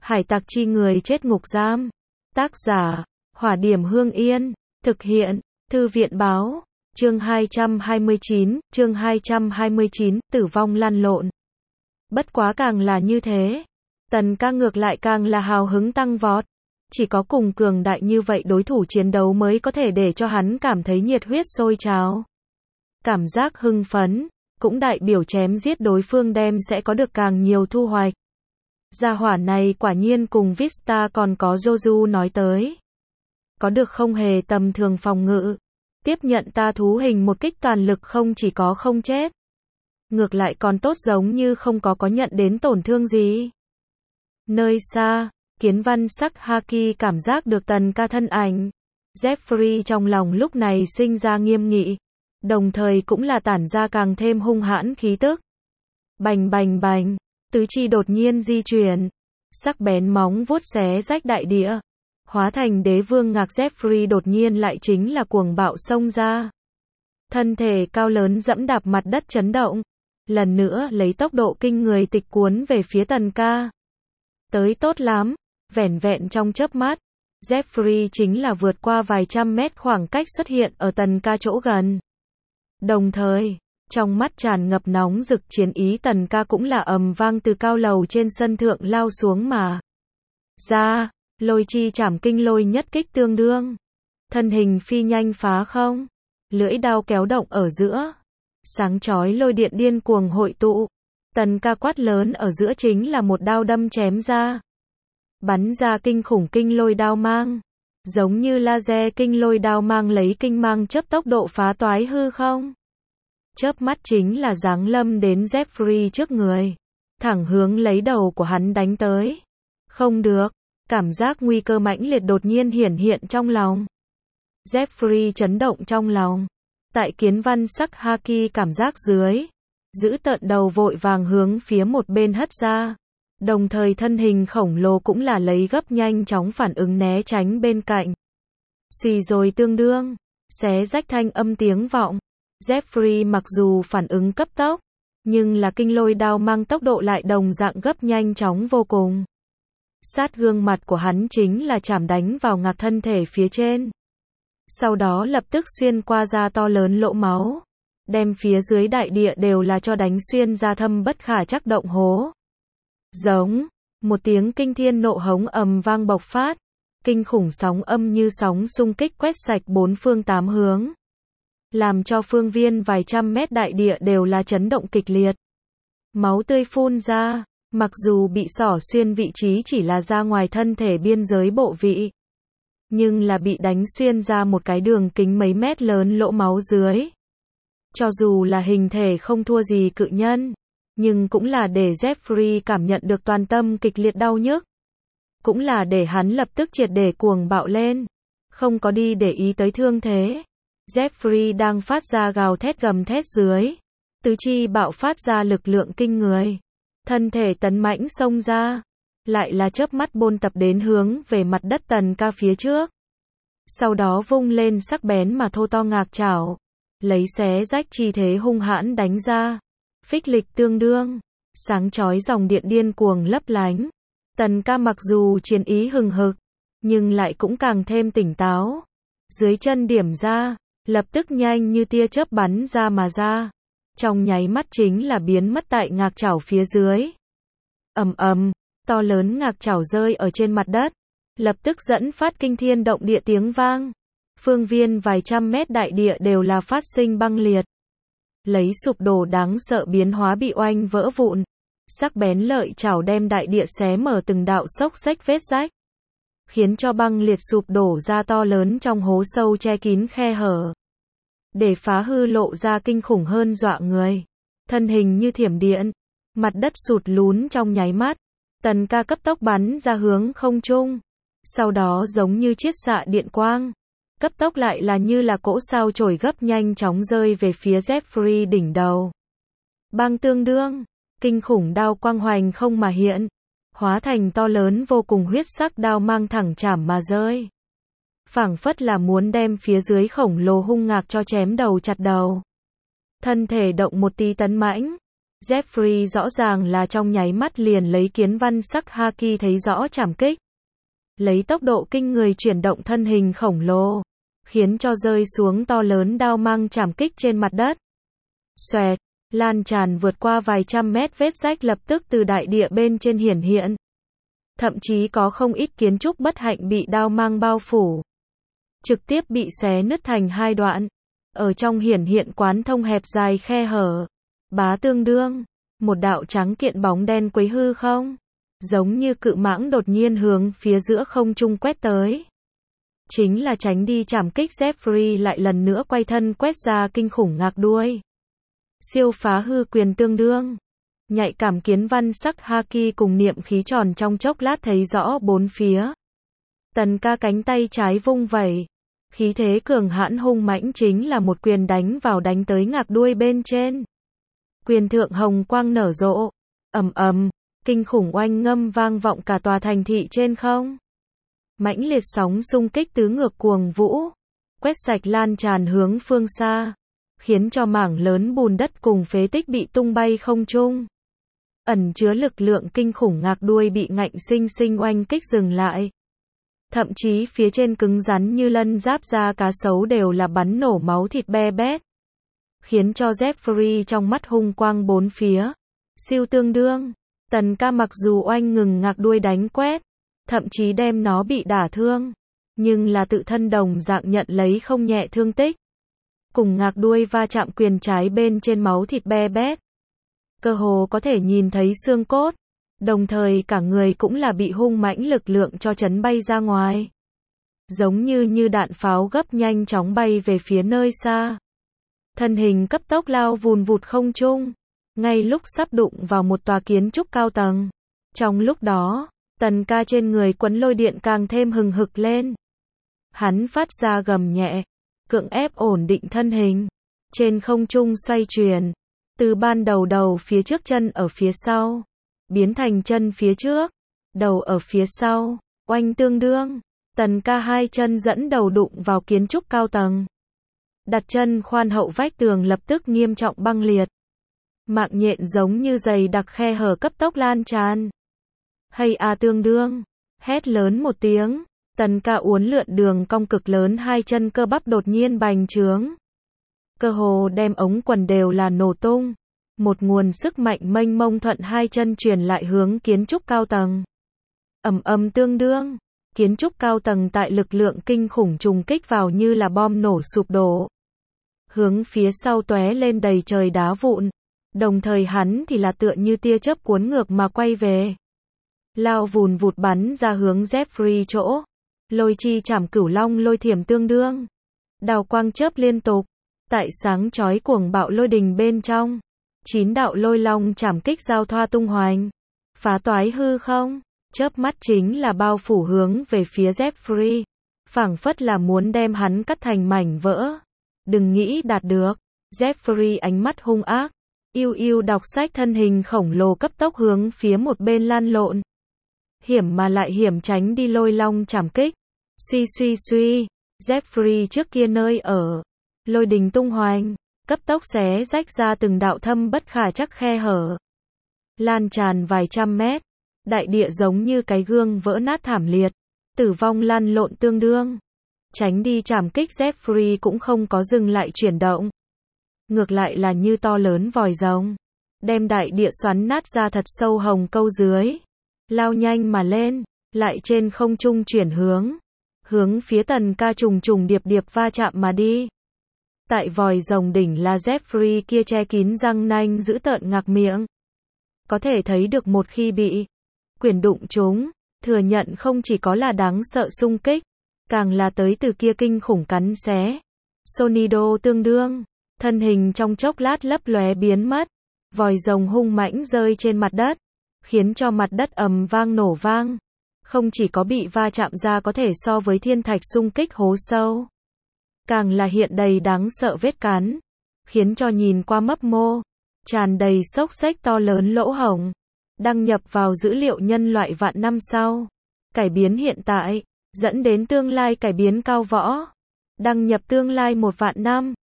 Hải tặc chi người chết ngục giam. Tác giả, Hỏa Điểm Hương Yên. Thực hiện, Thư viện báo. Chương 229, tử vong lăn lộn. Bất quá càng là như thế, Tần ca ngược lại càng là hào hứng tăng vọt. Chỉ có cùng cường đại như vậy đối thủ chiến đấu mới có thể để cho hắn cảm thấy nhiệt huyết sôi trào. Cảm giác hưng phấn, cũng đại biểu chém giết đối phương đem sẽ có được càng nhiều thu hoạch. Gia hỏa này quả nhiên cùng Vista còn có Joju nói tới. Có được không hề tầm thường phòng ngự. Tiếp nhận ta thú hình một kích toàn lực không chỉ có không chết. Ngược lại còn tốt giống như không có nhận đến tổn thương gì. Nơi xa, Kiến Văn sắc Haki cảm giác được Tần ca thân ảnh. Jeffrey trong lòng lúc này sinh ra nghiêm nghị. Đồng thời cũng là tản ra càng thêm hung hãn khí tức. Bành bành bành, tứ chi đột nhiên di chuyển. Sắc bén móng vuốt xé rách đại địa. Hóa thành đế vương ngạc Jeffrey đột nhiên lại chính là cuồng bạo xông ra. Thân thể cao lớn dẫm đạp mặt đất chấn động. Lần nữa lấy tốc độ kinh người tịch cuốn về phía Tần ca. Tới tốt lắm, vẻn vẹn trong chớp mắt. Jeffrey chính là vượt qua vài trăm mét khoảng cách xuất hiện ở Tần ca chỗ gần. Đồng thời, trong mắt tràn ngập nóng rực chiến ý Tần ca cũng là ầm vang từ cao lầu trên sân thượng lao xuống mà. Ra, lôi chi chảm kinh lôi nhất kích tương đương. Thân hình phi nhanh phá không. Lưỡi đao kéo động ở giữa. Sáng chói lôi điện điên cuồng hội tụ. Tần ca quát lớn ở giữa chính là một đao đâm chém ra. Bắn ra kinh khủng kinh lôi đao mang. Giống như laser kinh lôi đao mang lấy kinh mang chớp tốc độ phá toái hư không. Chớp mắt chính là giáng lâm đến Jeffrey trước người. Thẳng hướng lấy đầu của hắn đánh tới. Không được. Cảm giác nguy cơ mãnh liệt đột nhiên hiển hiện trong lòng. Jeffrey chấn động trong lòng. Tại Kiến Văn sắc Haki cảm giác dưới. Giữ tợn đầu vội vàng hướng phía một bên hất ra. Đồng thời thân hình khổng lồ cũng là lấy gấp nhanh chóng phản ứng né tránh bên cạnh. Xì rồi tương đương. Xé rách thanh âm tiếng vọng. Jeffrey mặc dù phản ứng cấp tốc. Nhưng là kinh lôi đao mang tốc độ lại đồng dạng gấp nhanh chóng vô cùng. Sát gương mặt của hắn chính là chảm đánh vào ngạc thân thể phía trên. Sau đó lập tức xuyên qua ra to lớn lỗ máu. Đem phía dưới đại địa đều là cho đánh xuyên ra thâm bất khả trắc động hố. Giống, một tiếng kinh thiên nộ hống ầm vang bộc phát. Kinh khủng sóng âm như sóng xung kích quét sạch bốn phương tám hướng. Làm cho phương viên vài trăm mét đại địa đều là chấn động kịch liệt. Máu tươi phun ra. Mặc dù bị xỏ xuyên vị trí chỉ là ra ngoài thân thể biên giới bộ vị. Nhưng là bị đánh xuyên ra một cái đường kính mấy mét lớn lỗ máu dưới. Cho dù là hình thể không thua gì cự nhân. Nhưng cũng là để Jeffrey cảm nhận được toàn tâm kịch liệt đau nhức. Cũng là để hắn lập tức triệt để cuồng bạo lên. Không có đi để ý tới thương thế. Jeffrey đang phát ra gào thét gầm thét dưới. Tứ chi bạo phát ra lực lượng kinh người. Thân thể tấn mãnh xông ra. Lại là chớp mắt bôn tập đến hướng về mặt đất Tần ca phía trước. Sau đó vung lên sắc bén mà thô to ngạc chảo. Lấy xé rách chi thế hung hãn đánh ra. Phích lịch tương đương. Sáng chói dòng điện điên cuồng lấp lánh. Tần ca mặc dù chiến ý hừng hực. Nhưng lại cũng càng thêm tỉnh táo. Dưới chân điểm ra. Lập tức nhanh như tia chớp bắn ra mà ra. Trong nháy mắt chính là biến mất tại ngạc chảo phía dưới. Ầm ầm, to lớn ngạc chảo rơi ở trên mặt đất. Lập tức dẫn phát kinh thiên động địa tiếng vang. Phương viên vài trăm mét đại địa đều là phát sinh băng liệt. Lấy sụp đổ đáng sợ biến hóa bị oanh vỡ vụn. Sắc bén lợi chảo đem đại địa xé mở từng đạo xốc xếch vết rách. Khiến cho băng liệt sụp đổ ra to lớn trong hố sâu che kín khe hở. Để phá hư lộ ra kinh khủng hơn dọa người. Thân hình như thiểm điện. Mặt đất sụt lún trong nháy mắt. Tần ca cấp tốc bắn ra hướng không trung. Sau đó giống như chiết xạ điện quang. Cấp tốc lại là như là cỗ sao chổi gấp nhanh chóng rơi về phía Jeffrey đỉnh đầu. Bang tương đương. Kinh khủng đao quang hoành không mà hiện. Hóa thành to lớn vô cùng huyết sắc đao mang thẳng chảm mà rơi. Phảng phất là muốn đem phía dưới khổng lồ hung ngạc cho chém đầu chặt đầu. Thân thể động một tí tấn mãnh. Jeffrey rõ ràng là trong nháy mắt liền lấy kiến văn sắc haki thấy rõ trảm kích. Lấy tốc độ kinh người chuyển động thân hình khổng lồ, khiến cho rơi xuống to lớn đao mang trảm kích trên mặt đất. Xoẹt, lan tràn vượt qua vài trăm mét vết rách lập tức từ đại địa bên trên hiển hiện. Thậm chí có không ít kiến trúc bất hạnh bị đao mang bao phủ, trực tiếp bị xé nứt thành hai đoạn. Ở trong hiển hiện quán thông hẹp dài khe hở, bá tương đương, một đạo trắng kiện bóng đen quấy hư không, giống như cự mãng đột nhiên hướng phía giữa không trung quét tới. Chính là tránh đi trảm kích. Jeffrey lại lần nữa quay thân quét ra kinh khủng ngạc đuôi. Siêu phá hư quyền tương đương. Nhạy cảm kiến văn sắc haki cùng niệm khí tròn trong chốc lát thấy rõ bốn phía. Tần ca cánh tay trái vung vẩy. Khí thế cường hãn hung mãnh chính là một quyền đánh tới ngạc đuôi bên trên. Quyền thượng hồng quang nở rộ. Ầm ầm, kinh khủng oanh ngâm vang vọng cả tòa thành thị trên không. Mãnh liệt sóng xung kích tứ ngược cuồng vũ, quét sạch lan tràn hướng phương xa, khiến cho mảng lớn bùn đất cùng phế tích bị tung bay không trung. Ẩn chứa lực lượng kinh khủng ngạc đuôi bị ngạnh sinh sinh oanh kích dừng lại. Thậm chí phía trên cứng rắn như lân giáp da cá sấu đều là bắn nổ máu thịt be bét. Khiến cho Jeffrey trong mắt hung quang bốn phía. Siêu tương đương. Tần ca mặc dù oanh ngừng ngạc đuôi đánh quét, thậm chí đem nó bị đả thương, nhưng là tự thân đồng dạng nhận lấy không nhẹ thương tích. Cùng ngạc đuôi va chạm quyền trái bên trên máu thịt be bét. Cơ hồ có thể nhìn thấy xương cốt. Đồng thời cả người cũng là bị hung mãnh lực lượng cho chấn bay ra ngoài. Giống như đạn pháo gấp nhanh chóng bay về phía nơi xa. Thân hình cấp tốc lao vùn vụt không trung. Ngay lúc sắp đụng vào một tòa kiến trúc cao tầng. Trong lúc đó, tần ca trên người quấn lôi điện càng thêm hừng hực lên. Hắn phát ra gầm nhẹ, cưỡng ép ổn định thân hình. Trên không trung xoay chuyển. Từ ban đầu phía trước chân ở phía sau. Biến thành chân phía trước, đầu ở phía sau, oanh tương đương. Tần ca hai chân dẫn đầu đụng vào kiến trúc cao tầng. Đặt chân khoan hậu vách tường lập tức nghiêm trọng băng liệt. Mạng nhện giống như dày đặc khe hở cấp tốc lan tràn. Hay a tương đương, hét lớn một tiếng, tần ca uốn lượn đường cong cực lớn hai chân cơ bắp đột nhiên bành trướng. Cơ hồ đem ống quần đều là nổ tung. Một nguồn sức mạnh mênh mông thuận hai chân truyền lại hướng kiến trúc cao tầng. Ầm ầm tương đương, kiến trúc cao tầng tại lực lượng kinh khủng trùng kích vào như là bom nổ sụp đổ. Hướng phía sau tóe lên đầy trời đá vụn. Đồng thời hắn thì là tựa như tia chớp cuốn ngược mà quay về. Lao vùn vụt bắn ra hướng Jeffrey chỗ. Lôi chi chảm cửu long lôi thiểm tương đương. Đào quang chớp liên tục. Tại sáng chói cuồng bạo lôi đình bên trong. 9 đạo lôi long chảm kích giao thoa tung hoành. Phá toái hư không. Chớp mắt chính là bao phủ hướng về phía Jeffrey. Phảng phất là muốn đem hắn cắt thành mảnh vỡ. Đừng nghĩ đạt được. Jeffrey ánh mắt hung ác. Yêu đọc sách thân hình khổng lồ cấp tốc hướng phía một bên lan lộn. Hiểm mà lại hiểm tránh đi lôi long chảm kích. Suy. Jeffrey trước kia nơi ở. Lôi đình tung hoành. Cấp tốc xé rách ra từng đạo thâm bất khả trắc khe hở. Lan tràn vài trăm mét. Đại địa giống như cái gương vỡ nát thảm liệt. Tử vong lăn lộn tương đương. Tránh đi chảm kích Jeffrey cũng không có dừng lại chuyển động. Ngược lại là như to lớn vòi rồng. Đem đại địa xoắn nát ra thật sâu hồng câu dưới. Lao nhanh mà lên. Lại trên không trung chuyển hướng. Hướng phía tần ca trùng điệp va chạm mà đi. Tại vòi rồng đỉnh là Jeffrey kia che kín răng nanh giữ tợn ngạc miệng. Có thể thấy được một khi bị quyền đụng chúng, thừa nhận không chỉ có là đáng sợ xung kích, càng là tới từ kia kinh khủng cắn xé. Sonido tương đương, thân hình trong chốc lát lấp lóe biến mất, vòi rồng hung mãnh rơi trên mặt đất, khiến cho mặt đất ầm vang nổ vang. Không chỉ có bị va chạm ra có thể so với thiên thạch xung kích hố sâu, càng là hiện đầy đáng sợ vết cắn, khiến cho nhìn qua mấp mô, tràn đầy xốc xếch to lớn lỗ hổng. Đăng nhập vào dữ liệu nhân loại vạn năm sau. Cải biến hiện tại, dẫn đến tương lai cải biến cao võ. Đăng nhập tương lai 1 vạn năm.